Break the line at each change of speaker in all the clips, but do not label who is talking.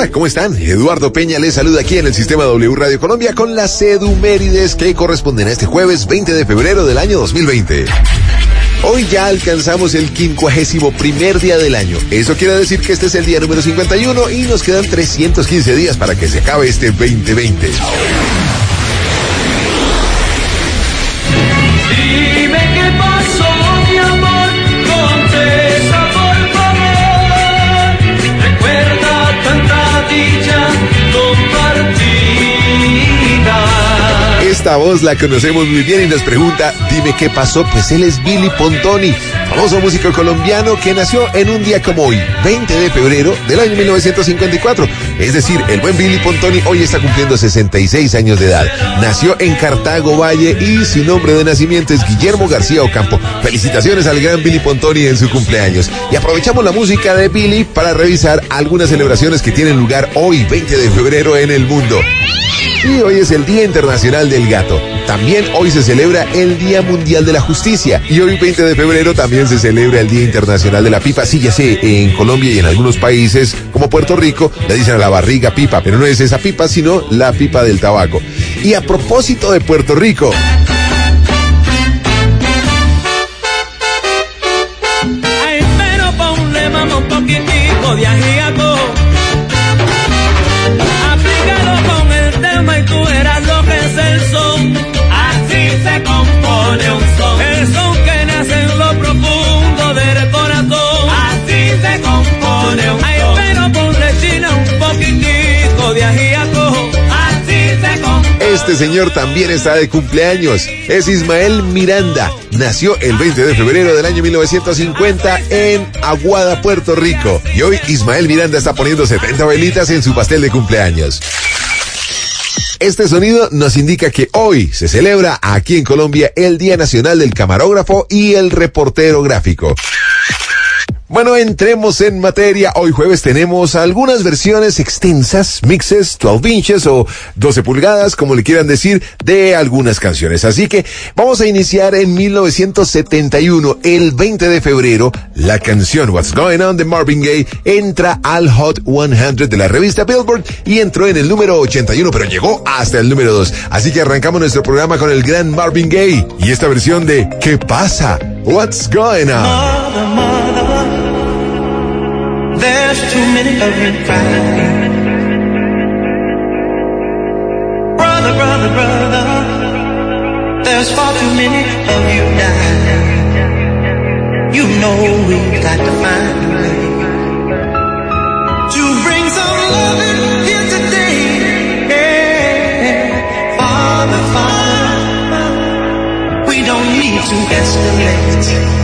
Hola, ¿cómo están? Eduardo Peña les saluda aquí en el Sistema W Radio Colombia con las edumérides que corresponden a este jueves 20 de febrero del año 2020. Hoy ya alcanzamos el 51º día del año. Eso quiere decir que este es el día número 51 y nos quedan 315 días para que se acabe este 2020.
Dime qué pasó, mi amor, contesta por favor. Recuerda tanta dicha compartida.
Esta voz la conocemos muy bien y nos pregunta, dime qué pasó, pues él es Billy Pontoni, famoso músico colombiano que nació en un día como hoy, 20 de febrero del año 1954. Es decir, el buen Billy Pontoni hoy está cumpliendo 66 años de edad. Nació en Cartago Valle y su nombre de nacimiento es Guillermo García Ocampo. Felicitaciones al gran Billy Pontoni en su cumpleaños. Y aprovechamos la música de Billy para revisar algunas celebraciones que tienen lugar hoy, 20 de febrero, en el mundo. Y hoy es el Día Internacional del Gato. También hoy se celebra el Día Mundial de la Justicia. Y hoy, 20 de febrero, también se celebra el Día Internacional de la Pipa. Sí, ya sé, en Colombia y en algunos países, como Puerto Rico, le dicen a la barriga pipa. Pero no es esa pipa, sino la pipa del tabaco. Y a propósito de Puerto Rico...
Ay, pero ponle mamá un poquitico de ajíaco. Y tú verás lo que es el son. Así se compone un son. El son que nace en lo profundo del corazón. Así se compone un son. Ay, pero ponle china un poquitico de ajíaco. Así se compone.
Este señor también está de cumpleaños. Es Ismael Miranda. Nació el 20 de febrero del año 1950 en Aguada, Puerto Rico. Y hoy Ismael Miranda está poniendo 70 velitas en su pastel de cumpleaños. Este sonido nos indica que hoy se celebra aquí en Colombia el Día Nacional del Camarógrafo y el Reportero Gráfico. Bueno, entremos en materia. Hoy jueves tenemos algunas versiones extensas, mixes, 12 inches o 12 pulgadas, como le quieran decir, de algunas canciones. Así que vamos a iniciar en 1971, el 20 de febrero. La canción What's Going On de Marvin Gaye entra al Hot 100 de la revista Billboard y entró en el número 81, pero llegó hasta el número 2. Así que arrancamos nuestro programa con el gran Marvin Gaye y esta versión de ¿Qué pasa? What's Going On?
Mother, mother, there's too many of you crying. Brother, brother, brother, there's far too many of you dying. You know we've got to find a way to bring some loving here today. Yeah. Father, Father, we don't need to escalate.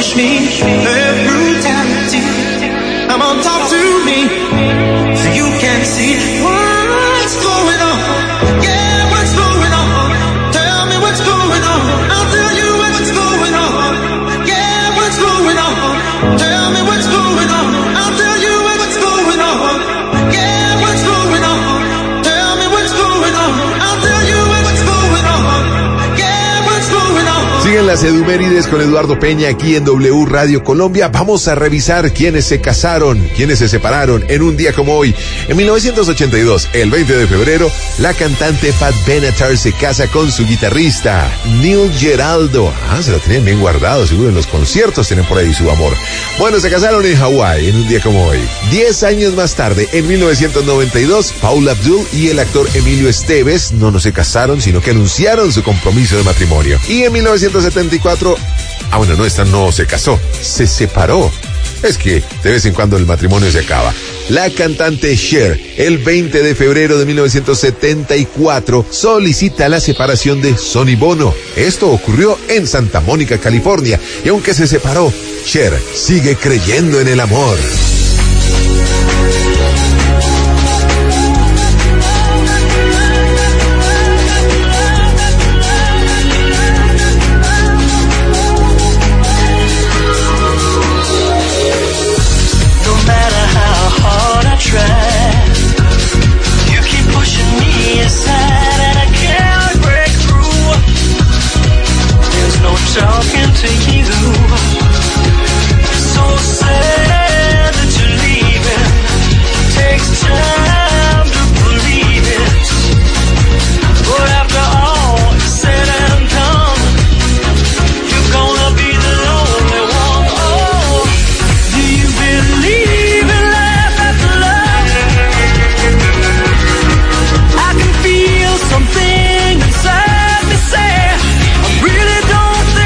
push me, their brutality. Come on, talk to me, so you can see what's going on. Yeah, what's going on? Tell me what's going on. I'll tell you what's going on. Yeah, what's going on? Tell me what's going on. I'll tell you what's going on. Yeah, what's going on? Tell me what's going on. I'll tell you what's going on. Yeah, what's going on.
Siguen las Edumérides con Eduardo Peña aquí en W Radio Colombia. Vamos a revisar quiénes se casaron, quiénes se separaron en un día como hoy. En 1982, el 20 de febrero, la cantante Pat Benatar se casa con su guitarrista, Neil Giraldo. Se lo tenían bien guardado, seguro en los conciertos tienen por ahí su amor. Bueno, se casaron en Hawái en un día como hoy. 10 años más tarde, en 1992, Paula Abdul y el actor Emilio Esteves no se casaron, sino que anunciaron su compromiso de matrimonio. Y en 1974, esta no se casó, se separó. Es que de vez en cuando el matrimonio se acaba. La cantante Cher, el 20 de febrero de 1974, solicita la separación de Sonny Bono. Esto ocurrió en Santa Mónica, California. Y aunque se separó, Cher sigue creyendo en el amor.
Talking to you, so sad that you're leaving. Takes time to believe it, but after all is said and done, you're gonna be the lonely one. Oh, do you believe in life after love? I can feel something inside me say, I really don't.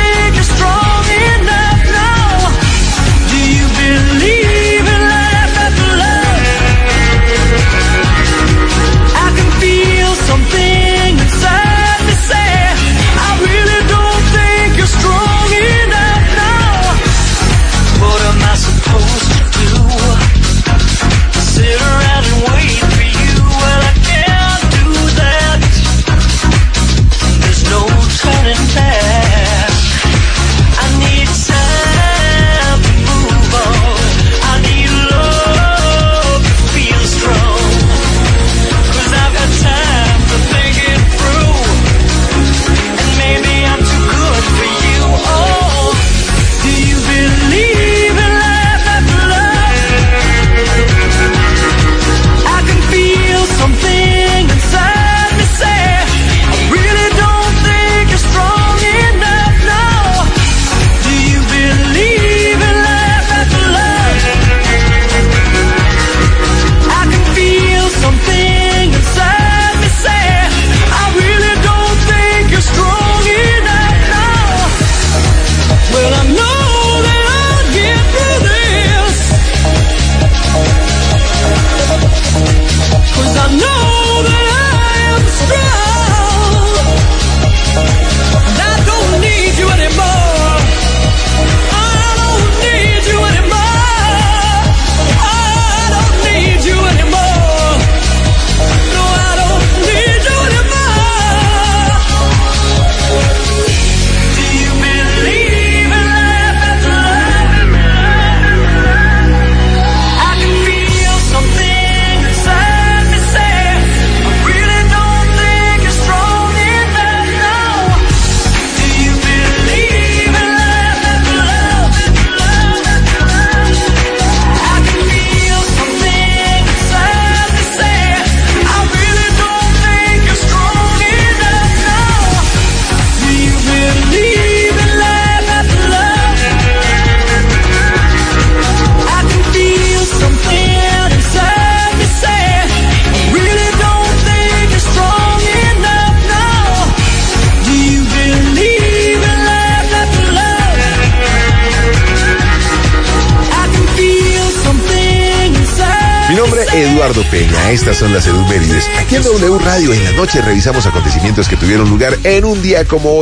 Eduardo Peña, estas son las Edumérides. Aquí en W Radio en la noche revisamos acontecimientos que tuvieron lugar en un día como hoy,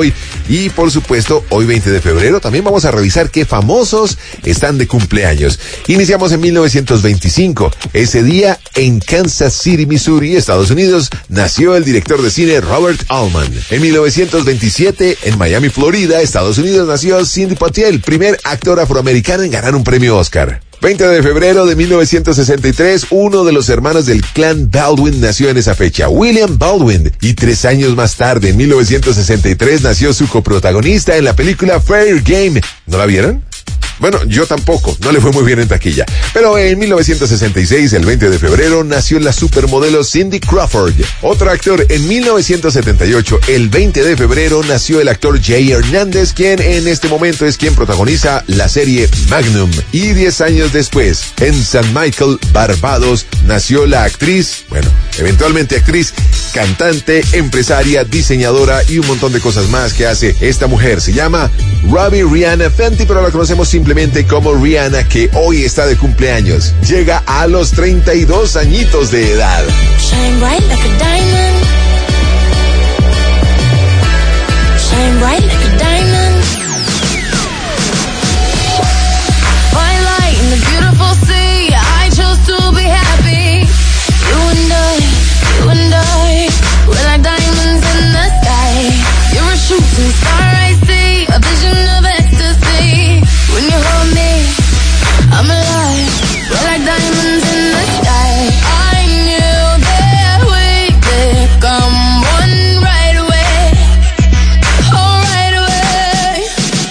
Y por supuesto, hoy 20 de febrero también vamos a revisar qué famosos están de cumpleaños. Iniciamos en 1925. Ese día en Kansas City, Missouri, Estados Unidos, nació el director de cine Robert Altman. En 1927, en Miami, Florida, Estados Unidos, nació Sidney Poitier, primer actor afroamericano en ganar un premio Oscar. 20 de febrero de 1963, uno de los hermanos del clan Baldwin nació en esa fecha, William Baldwin. Y 3 años más tarde, en 1963, nació su coprotagonista en la película Fair Game. ¿No la vieron? Bueno, yo tampoco, no le fue muy bien en taquilla. Pero en 1966, el 20 de febrero, nació la supermodelo Cindy Crawford. Otro actor, en 1978, el 20 de febrero, nació el actor Jay Hernández, quien en este momento es quien protagoniza la serie Magnum. Y 10 años después, en St. Michael, Barbados, nació la actriz, eventualmente actriz, cantante, empresaria, diseñadora y un montón de cosas más que hace esta mujer. Se llama Robbie Rihanna Fenty, pero la conocemos simplemente como Rihanna, que hoy está de cumpleaños. Llega a los 32 añitos de edad.
Shine bright like a diamond. Shine bright like a diamond. Fine light in the beautiful sea. I chose to be happy. You and I, we're like diamonds in the sky. You're a shooting star I see, a vision of ecstasy. When you hold me, I'm alive. We're like diamonds in the sky. I knew that we could come one right away. Oh, right away.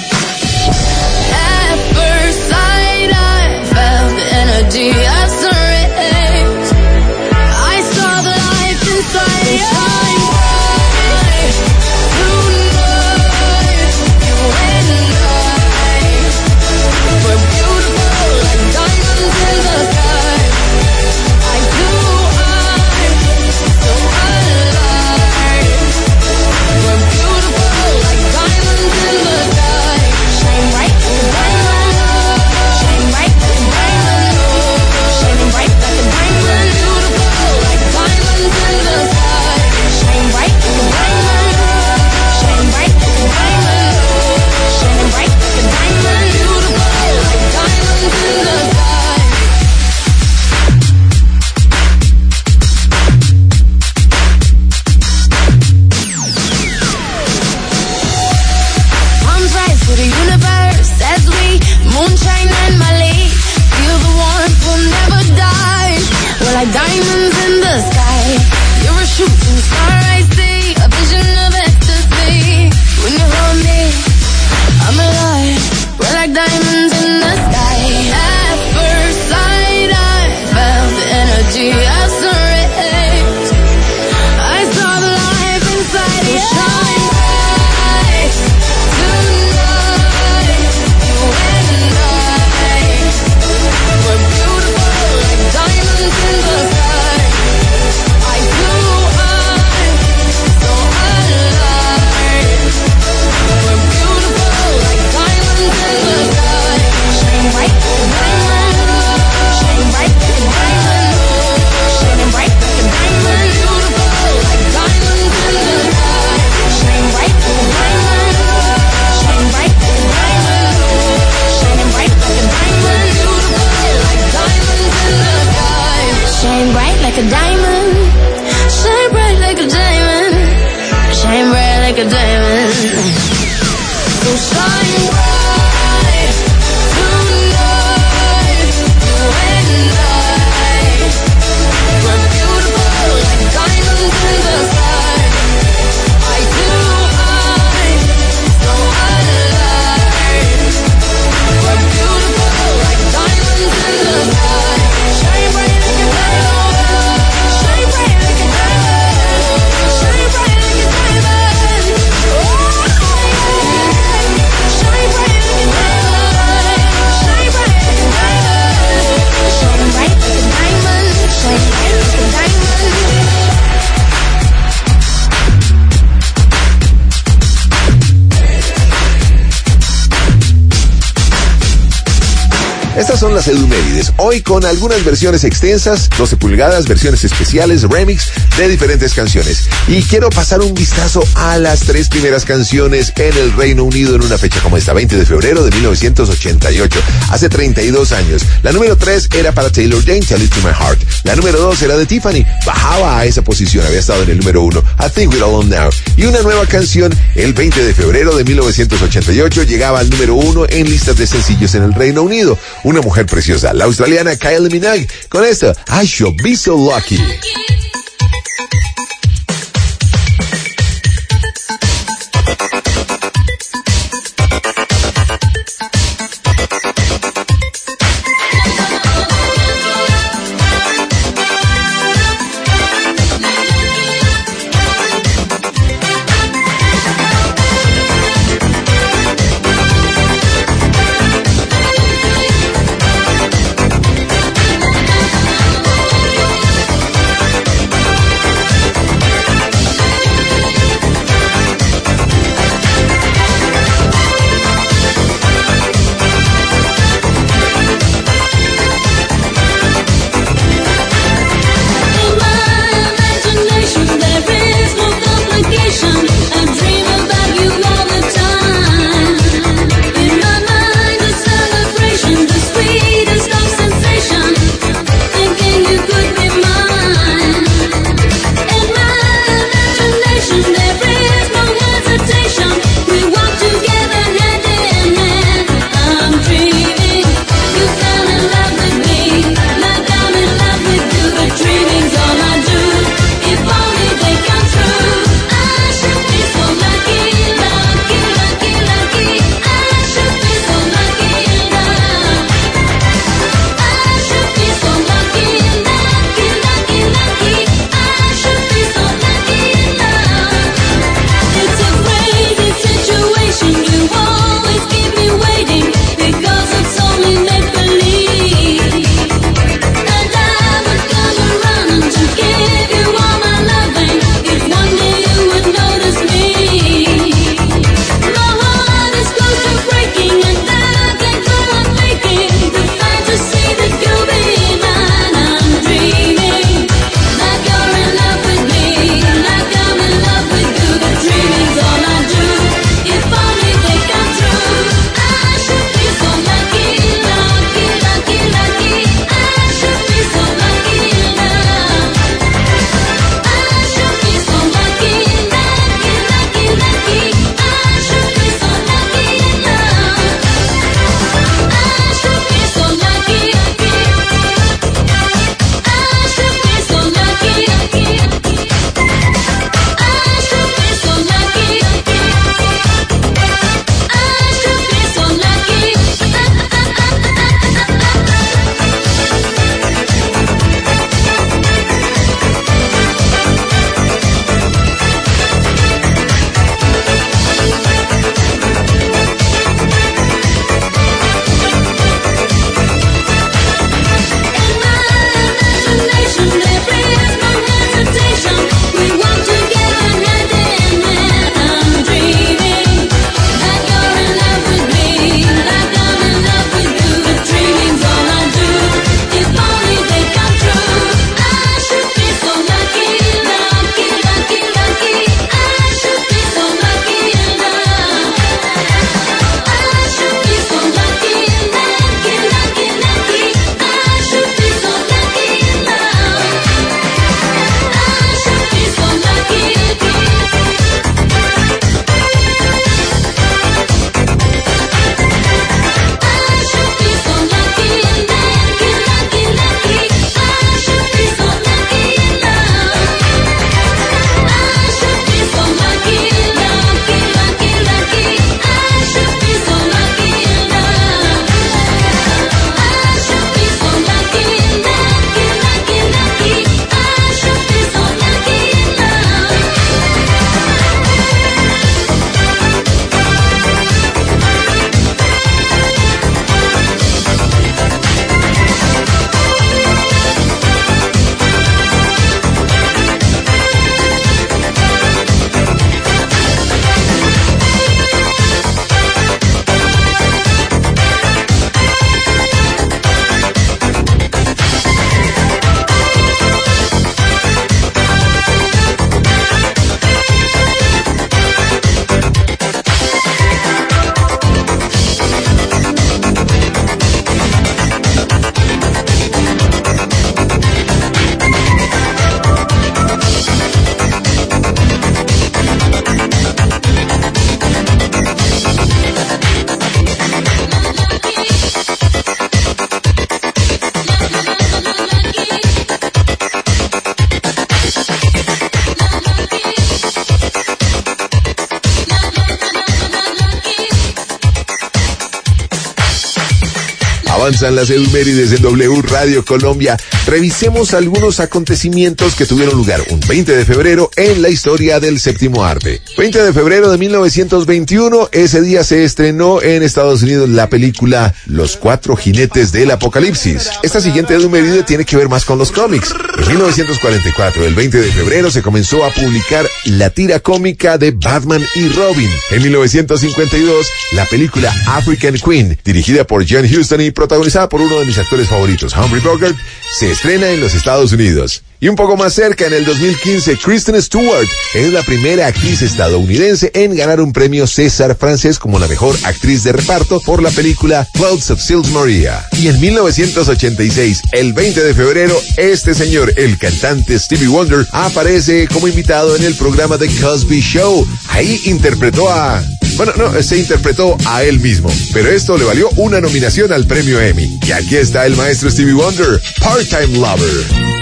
At first sight, I felt the energy of sun rays. I saw the life inside you. Shine bright tonight, you and I. We're beautiful like diamonds in the sky. I do, I'm so alive. We're beautiful like diamonds in the sky. Shine bright like a diamond. Shine bright like a diamond. Shining bright like a diamond. Beautiful like diamonds in the sky. Shine bright like a diamond. Shine bright like a diamond. Shining bright like a diamond. Beautiful like diamonds in the sky. Palms rise to the universe as we moonshine and Mali. Feel the warmth, we'll never die. We're like diamonds in the sky. You're a shooting star I see, a vision of ecstasy. When you hold me, I'm alive. We're like diamonds in the sky. At first sight, I felt the energy of sun rays. I saw the life inside you. Shine bright tonight, you and I. We're beautiful like diamonds in the sky. I do, I'm so alive. We're beautiful like diamonds in the sky. Shine bright like a diamond. Shine bright like a diamond. Shining bright like a diamond. Beautiful like diamonds in the sky. Shine bright like a diamond. Shine bright like a diamond. Shining bright like a diamond. Beautiful like diamonds in the sky. Shine bright like a diamond. Shine bright like a diamond. Shine bright like a diamond. So shine bright tonight, you and I. We're beautiful like diamonds in the sky. I do, I'm so alive. We're beautiful like diamonds in the sky. Shine bright like a diamond. Shine bright like a diamond. Shine bright like a diamond. Oh, yeah. Shine bright
Estas son las Edumérides, hoy con algunas versiones extensas, 12 pulgadas, versiones especiales, remix de diferentes canciones. Y quiero pasar un vistazo a las 3 primeras canciones en el Reino Unido en una fecha como esta, 20 de febrero de 1988, hace 32 años. La número 3 era para Taylor Jane, Tell It to My Heart. La número 2 era de Tiffany, bajaba a esa posición, había estado en el número 1, I Think We're Alone Now. Y una nueva canción, el 20 de febrero de 1988, llegaba al número 1 en listas de sencillos en el Reino Unido. Una mujer preciosa, la australiana Kylie Minogue, con esto, I Should Be So Lucky. Avanzan las efemérides en W Radio Colombia. Revisemos algunos acontecimientos que tuvieron lugar un 20 de febrero en la historia del séptimo arte. 20 de febrero de 1921, ese día se estrenó en Estados Unidos la película Los Cuatro Jinetes del Apocalipsis. Esta siguiente efeméride tiene que ver más con los cómics. En 1944, el 20 de febrero, se comenzó a publicar la tira cómica de Batman y Robin. En 1952, la película African Queen, dirigida por John Huston y protagonizada por uno de mis actores favoritos, Humphrey Bogart, se estrena en los Estados Unidos. Y un poco más cerca, en el 2015, Kristen Stewart es la primera actriz estadounidense en ganar un premio César francés como la mejor actriz de reparto por la película Clouds of Sils Maria. Y en 1986, el 20 de febrero, este señor, el cantante Stevie Wonder, aparece como invitado en el programa The Cosby Show. Ahí interpretó se interpretó a él mismo, pero esto le valió una nominación al premio Emmy. Y aquí está el maestro Stevie Wonder, Part-Time Lover.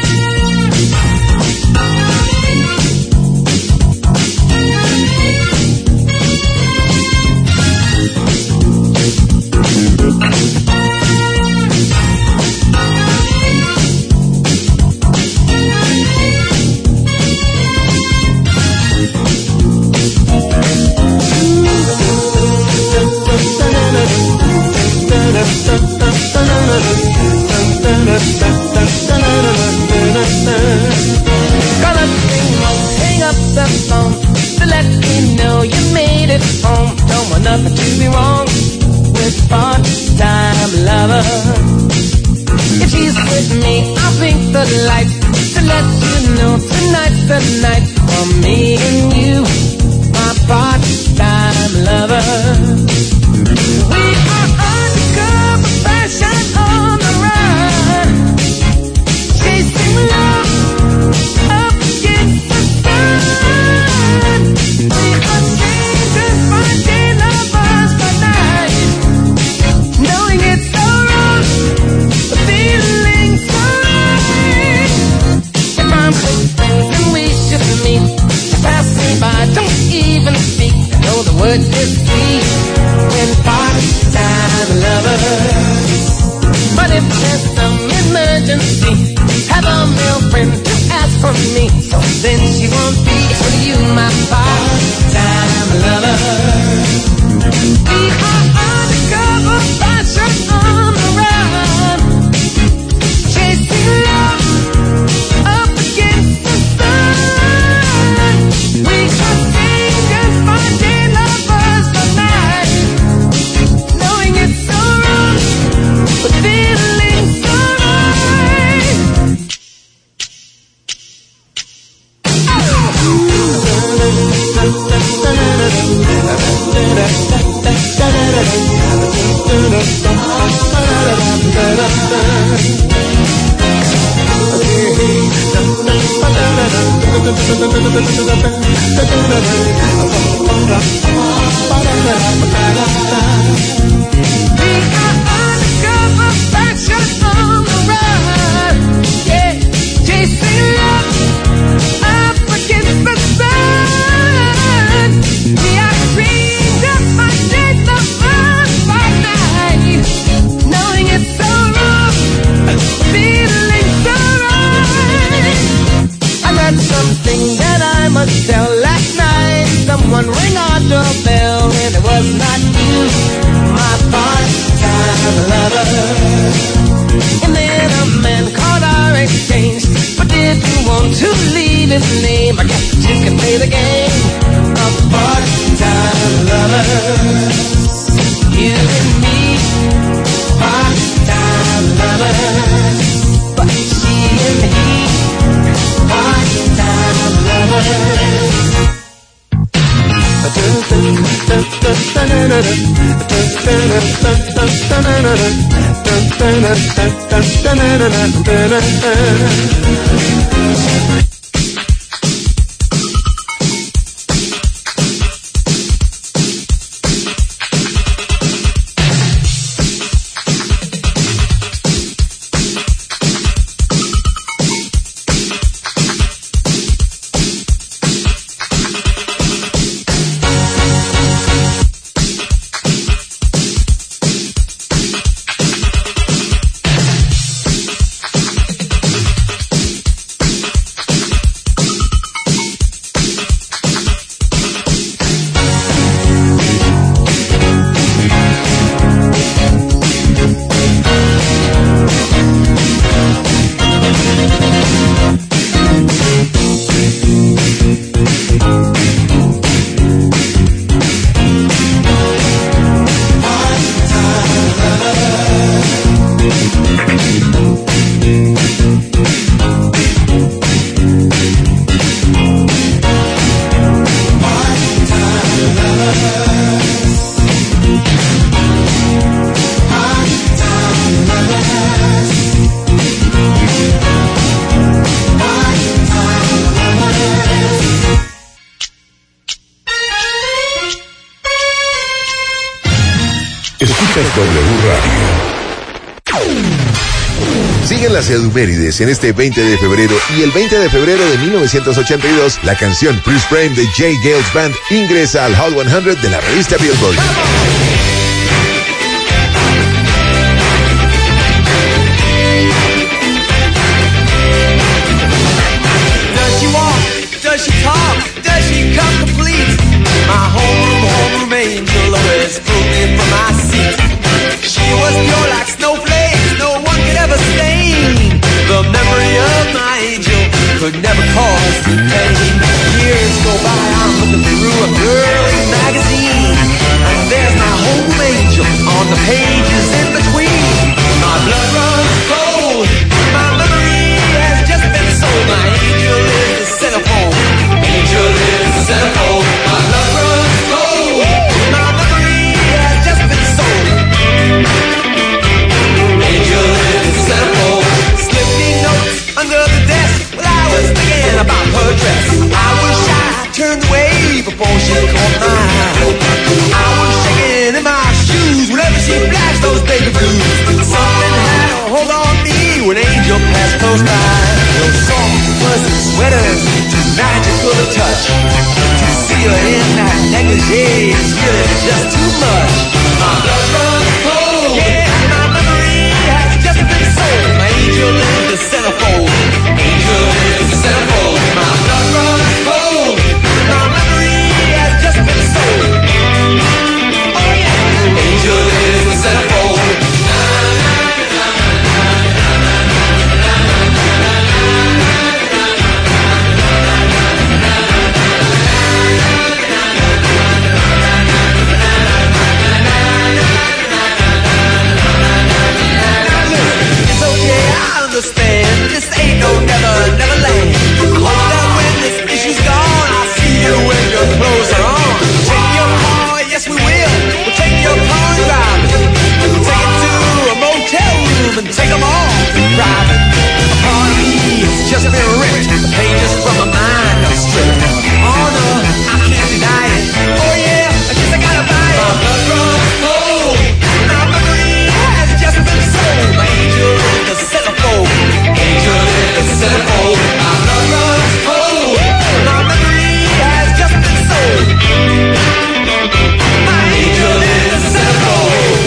Nothing to be wrong with part-time lover. If she's with me, I'll blink the lights to let you know tonight's the night for me and you, my part-time lover. We are undercover fashion on the run, chasing love up against the sun. We are strangers finding lovers by night, knowing it's so wrong, but feeling so right. If I'm with friends and we should meet, passing by, don't even speak. I know the word is sweet when part-time lovers. But if there's some emergency, have a male friend to ask for me. So then she won't be for you, my part-time lover. We are undercover fashion on the run, chasing love up against the sun. We are strangers finding lovers by night, knowing it's so wrong, but feeling so right. We are undercover fashion on the run, yeah, chasing love up against the sun. We are strangers finding lovers by night, knowing it's so wrong, feeling so right. I got something that I must tell. Last night, someone rang our doorbell, and it was not you, my part-time lover. And then a man called our exchange, but didn't want to leave his name. I guess you can play the game of part-time lovers. You and me, part-time lovers. But she and he, part-time lovers.
Escuchas W Radio.
Siguen las Edumérides en este 20 de febrero y el 20 de febrero de 1982 la canción Bruce Frame de J. Gales Band ingresa al Hot 100 de la revista Billboard.
Does she walk? Does she talk? Does she come complete? My homeroom angel always pulled me from my seat. She was pure like snowflakes, no one could ever stain. The memory of my angel could never cause me pain. Years go by, I'm looking through a girly magazine, and there's my home angel on the pages in between. My blood runs cold, my memory has just been sold. My angel is the centerfold, angel is the centerfold. My blood runs cold, my memory has just been sold. Angel is the centerfold. Slipping notes under the desk while I was thinking about her dress. I was shy, turned away before she caught my eye. I was shaking in my shoes whenever she flashed those baby blues. Something had a hold on me when Angel passed close by. Those soft, fuzzy sweaters, too magical to touch. To see her in that negligee is really just too much. My blood runs cold, yeah, my memory has just been sold. My angel is the centerfold, angel is the centerfold. My blood runs cold, my memory has just been sold. Oh yeah, angel is the centerfold. It's okay, I understand. This ain't no never land. I hope that when this issue's gone, I'll see you when your clothes are on. Take your car, yes we will. We'll take your car and drive it. We'll take it to a motel room and take them all private. A part of me has just been ripped. The pages from my mind are stripped. Oh no, I can't deny it. Oh yeah, I guess I gotta buy it. My blood runs cold. My memory has just been sold. My angel is the centerfold. Angel is the centerfold. My blood runs cold. My memory has just been sold. My angel is the centerfold.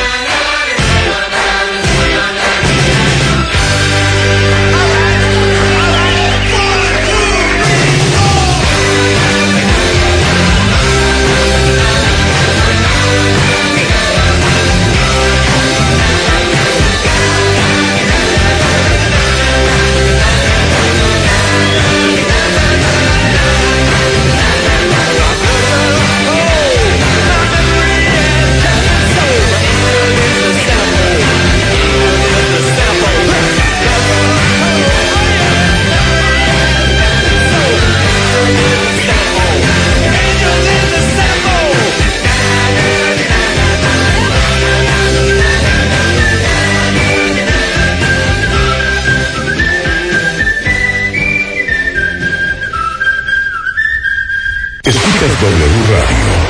Escuchas W Radio.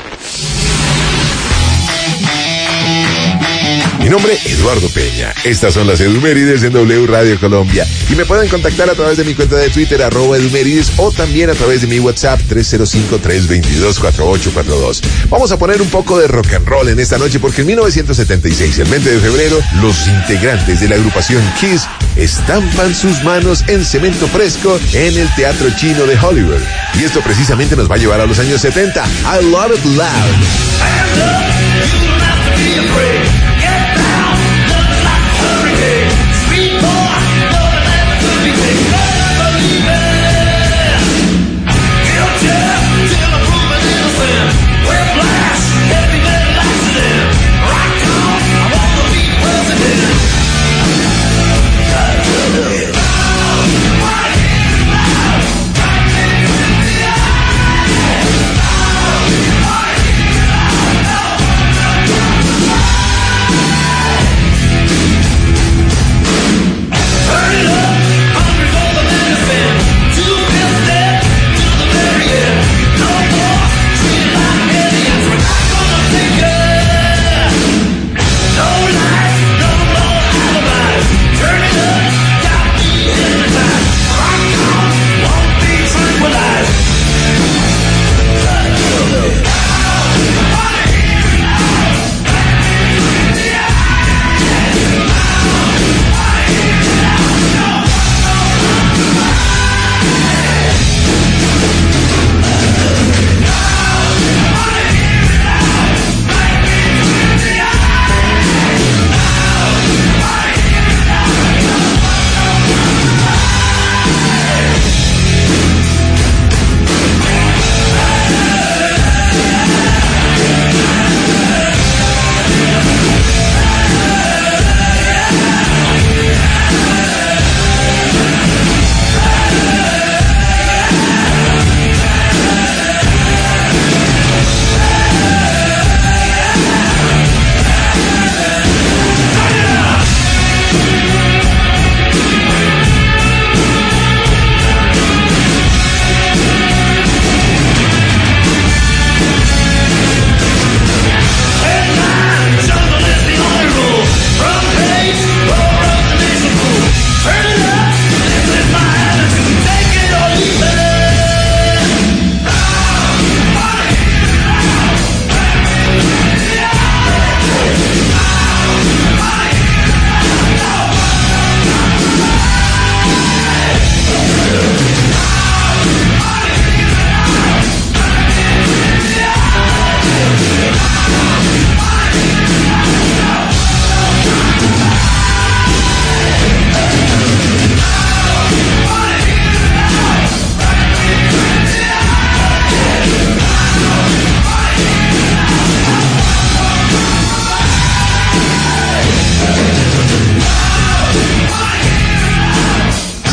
Mi nombre es Eduardo Peña. Estas son las Edumérides en W Radio Colombia. Y me pueden contactar a través de mi cuenta de Twitter, @Edumérides, o también a través de mi WhatsApp, 305-322-4842. Vamos a poner un poco de rock and roll en esta noche porque en 1976, el 20 de febrero, los integrantes de la agrupación Kiss estampan sus manos en cemento fresco en el Teatro Chino de Hollywood. Y esto precisamente nos va a llevar a los años 70. I Love It Loud.
Oh,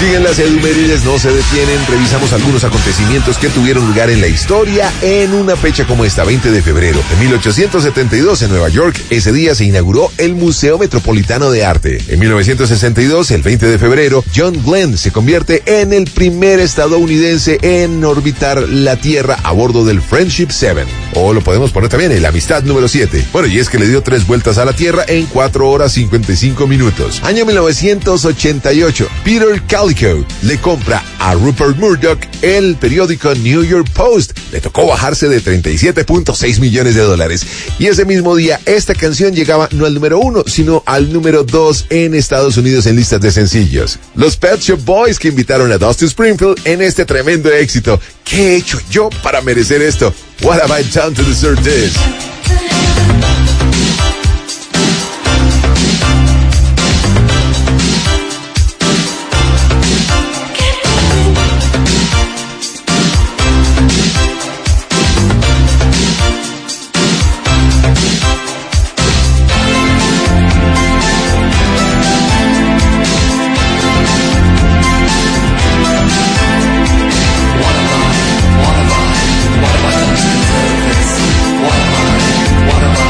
Siguen las efemérides, no se detienen. Revisamos algunos acontecimientos que tuvieron lugar en la historia en una fecha como esta, 20 de febrero de 1872 en Nueva York. Ese día se inauguró el Museo Metropolitano de Arte. En 1962, el 20 de febrero, John Glenn se convierte en el primer estadounidense en orbitar la Tierra a bordo del Friendship 7. O lo podemos poner también el Amistad número 7. Bueno, y es que le dio 3 vueltas a la Tierra en 4 horas 55 minutos. Año 1988, Peter Calico le compra a Rupert Murdoch el periódico New York Post. Le tocó bajarse de 37.6 millones de dólares. Y ese mismo día, esta canción llegaba no al número 1, sino al número 2 en Estados Unidos en listas de sencillos. Los Pet Shop Boys que invitaron a Dusty Springfield en este tremendo éxito. ¿Qué he hecho yo para merecer esto? What have I done to deserve this?
What have I done to deserve this? What have I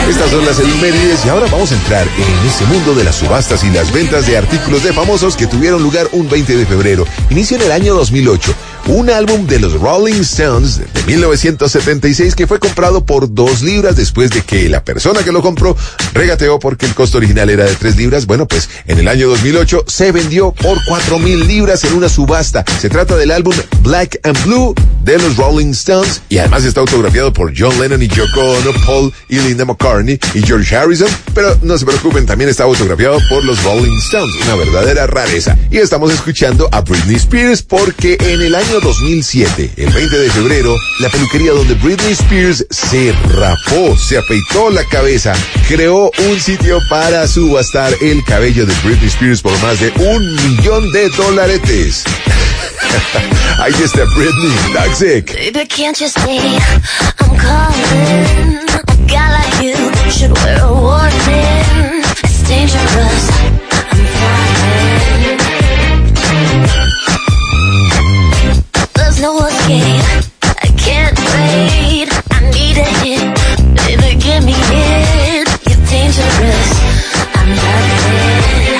Estas son las efemérides y ahora vamos a entrar en ese mundo de las subastas y las ventas de artículos de famosos que tuvieron lugar un 20 de febrero. Inició en el año 2008. Un álbum de los Rolling Stones de 1976 que fue comprado por 2 libras después de que la persona que lo compró regateó porque el costo original era de 3 libras. Bueno, pues en el año 2008 se vendió por 4,000 libras en una subasta. Se trata del álbum Black and Blue de los Rolling Stones y además está autografiado por John Lennon y Yoko Ono, Paul y Linda McCartney y George Harrison, pero no se preocupen, también está autografiado por los Rolling Stones, una verdadera rareza. Y estamos escuchando a Britney Spears porque en el año 2007, el 20 de febrero, la peluquería donde Britney Spears se rapó, se afeitó la cabeza, creó un sitio para subastar el cabello de Britney Spears por más de $1 millón. Ahí está Britney, toxic.
Baby, can't you see I'm calling? A guy like you should wear a warning. It's dangerous, I'm falling. There's no escape, I can't wait. I need a hit, baby, give me it. You're dangerous, I'm falling.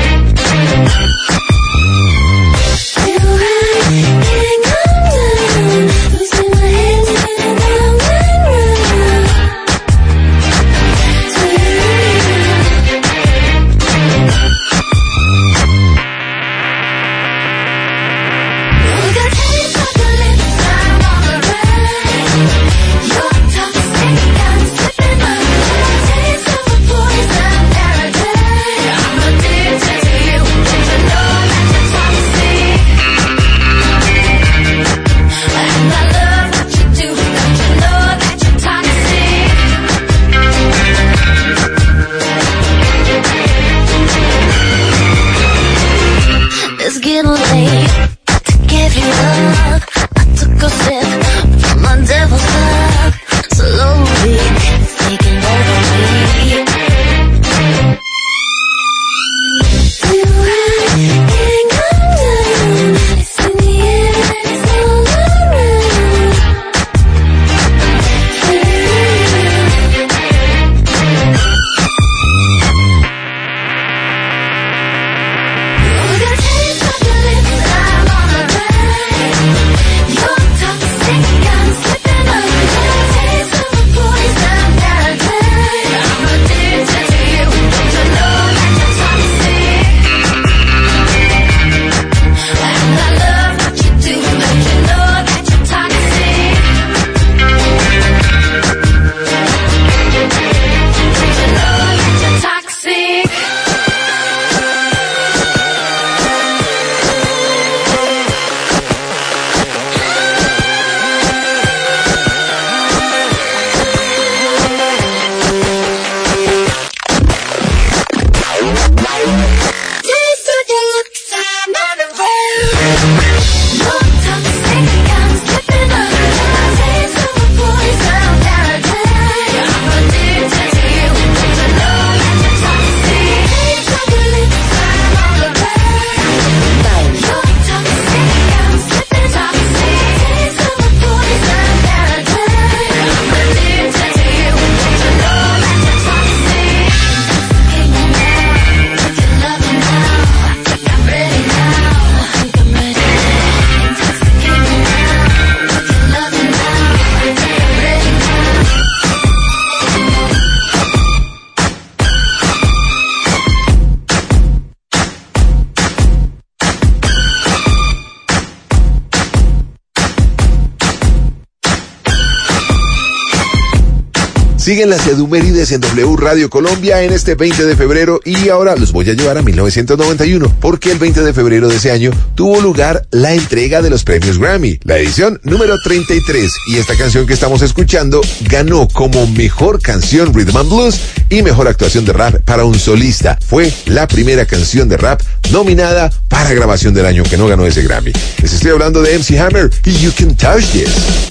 Siguen las edumérides en W Radio Colombia en este 20 de febrero y ahora los voy a llevar a 1991 porque el 20 de febrero de ese año tuvo lugar la entrega de los premios Grammy, la edición número 33 y esta canción que estamos escuchando ganó como mejor canción Rhythm and Blues y mejor actuación de rap para un solista. Fue la primera canción de rap nominada para grabación del año que no ganó ese Grammy. Les estoy hablando de MC Hammer y You Can Touch This.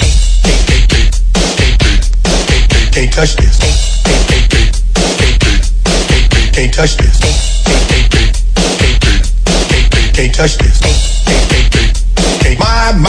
Can't touch this. Can't touch this. Can't touch this. My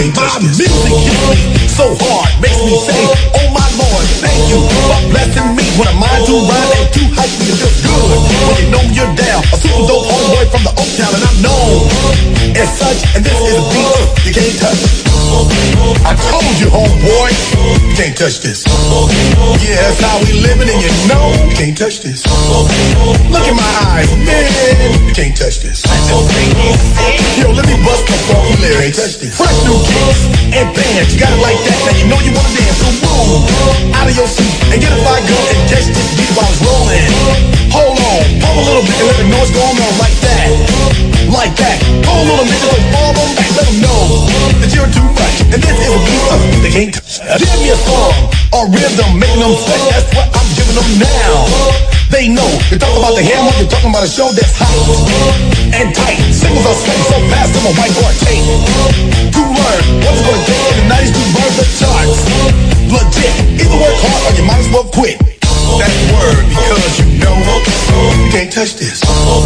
music hits me so hard, makes me say, oh my Lord, thank you for blessing me when a mind too rhyme and too hype when you feel good. When you know you're down, a super dope homeboy from the Oak Town, and I'm known as such. And this is a beat you can't touch. I told you, homeboy, you can't touch this. Yeah, that's how we living, and you know you can't touch this. Look in my eyes, man, you can't touch this. Yo, let me bust the funky lyrics. Fresh new kicks and bands, you got it like that. Now you know you wanna dance, so move out of your seat and get a fire gun and catch this beat while it's rolling. Hold on, pump a little bit and let them know what's going on like that. Like that. Hold a little nigga, like fall on back, let them know that you're too much. And this is a beat they can't touch. Give me a song or rhythm, making them sweat. That's what I'm giving them now. They know. You're talking about the hammer, you're talking about a show that's hot and tight. Singles are spinning so fast, I'm a whiteboard tape. To learn what's gonna take in the 90s to burn the charts. Legit. Either work hard or you might as well quit. That word, because you know you can't touch this.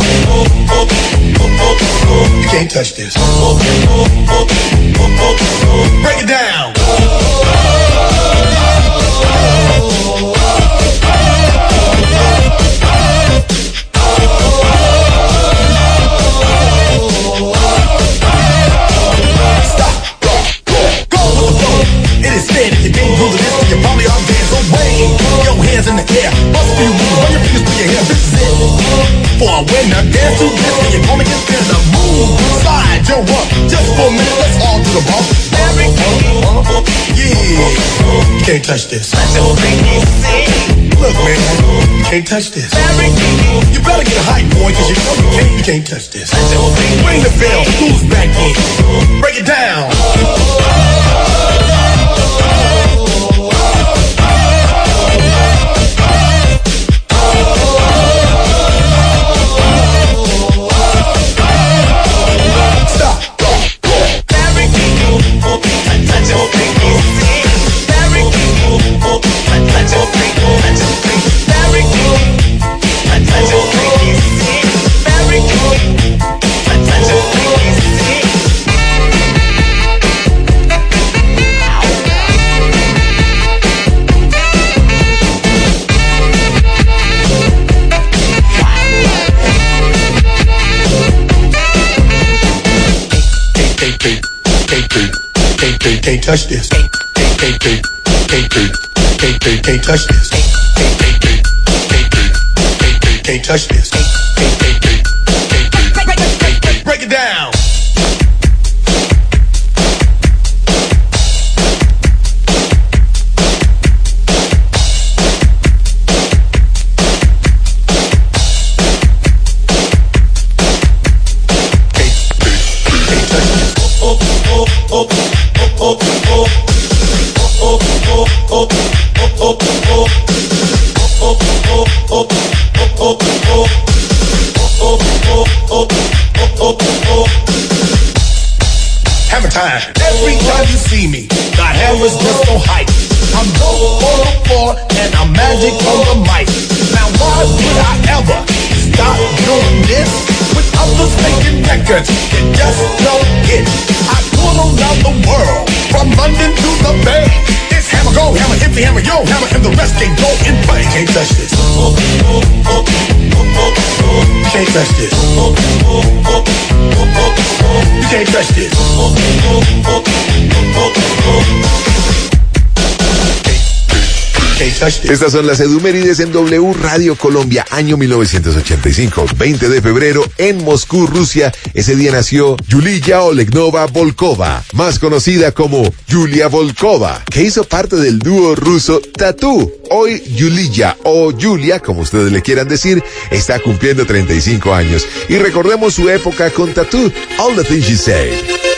You can't touch this. Break it down. If you can't do this, then you probably are dead. So wave your hands in the air, bust a few moves, run your fingers through your hair. This is it for a winner. Dance to this, and you're gonna get there. The move, slide, jump up, just for a minute. Let's all do the bump. Yeah, you can't touch this. Look, man, you can't touch this. You better get a hype, boy, cause you know you can't touch this. Ring the bell, who's back in? Break it down. Can't touch this. Can't touch this. Can't touch this. Break it down. Hammer time. Every time you see me, the hammer's just so hype. I'm dope on the floor and I'm magic on the mic. Now why would I ever stop doing this? With others making records, you just don't get. I tour around the world, from London to the Bay. It's hammer go, hammer empty, hammer yo, hammer, and the rest can go in play. Can't touch this. Can't touch this. You can't touch this.
Estas son las edumérides en W Radio Colombia, año 1985, 20 de febrero, en Moscú, Rusia. Ese día nació Yulia Olegnova Volkova, más conocida como Yulia Volkova, que hizo parte del dúo ruso Tattoo. Hoy Yulia, o Julia, como ustedes le quieran decir, está cumpliendo 35 años. Y recordemos su época con Tattoo, All the Things You Say.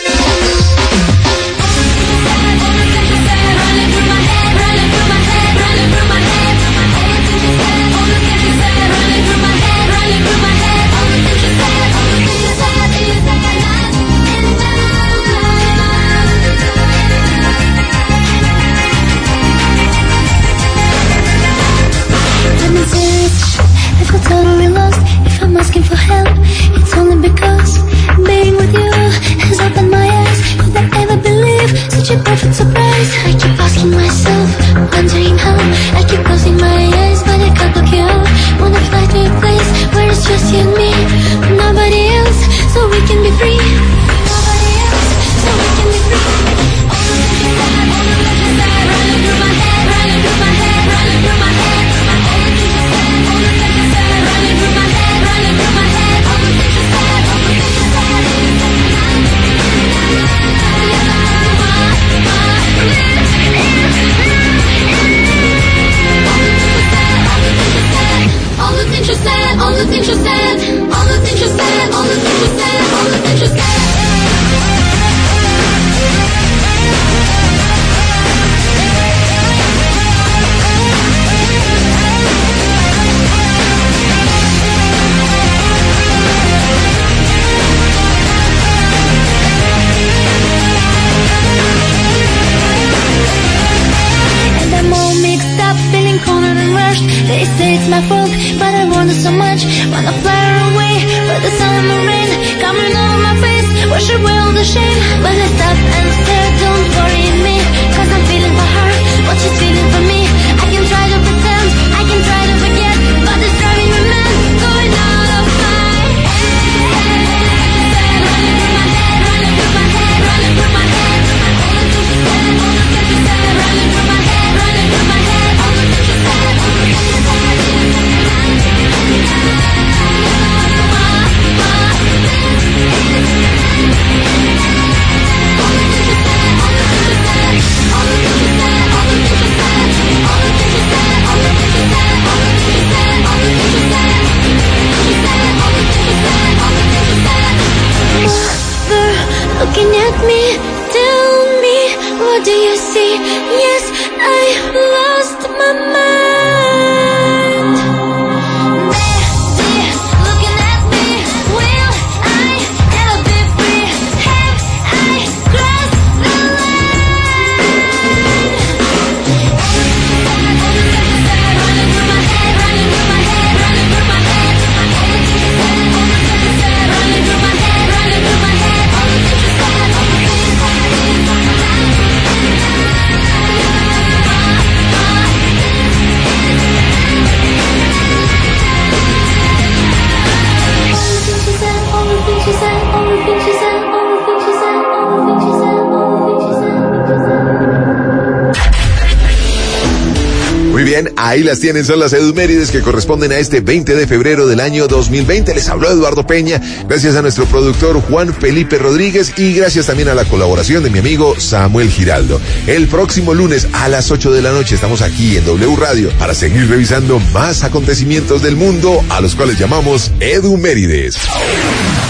Totally lost. If I'm asking for help, it's only because being with you has opened my eyes. Could I ever believe such a perfect surprise? I keep asking myself, wondering how. I keep closing my eyes, but things you said, all the things you said, all the things you said, all the things you said. They say it's my fault, but I wanted so much. Wanna fly away, but the sun and the rain coming over my face. Wash away all the shame. When I stop and stare, don't worry me, 'cause I'm feeling for her what she's feeling for me. I can try to pretend, I can try to forget, but it's driving me mad, going out of my head. Running through my head, running through my head, running through my head. All the things you said, all the things you said, running through my head, running through my head. All the things you said, all the things you said. Looking at me, tell me, what do you see? Yes, I lost my mind. Daddy, looking at me, will I ever be free? Have I crossed the line? All the things you said, running through my head, running through my head, running through my head. All the things you said, all the things you said, running through my head, running through my head. All the things you said, all the things you said.
Muy bien, ahí las tienen, son las edumérides que corresponden a este 20 de febrero del año 2020. Les habló Eduardo Peña, gracias a nuestro productor Juan Felipe Rodríguez y gracias también a la colaboración de mi amigo Samuel Giraldo. El próximo lunes a las 8 de la noche estamos aquí en W Radio para seguir revisando más acontecimientos del mundo a los cuales llamamos edumérides.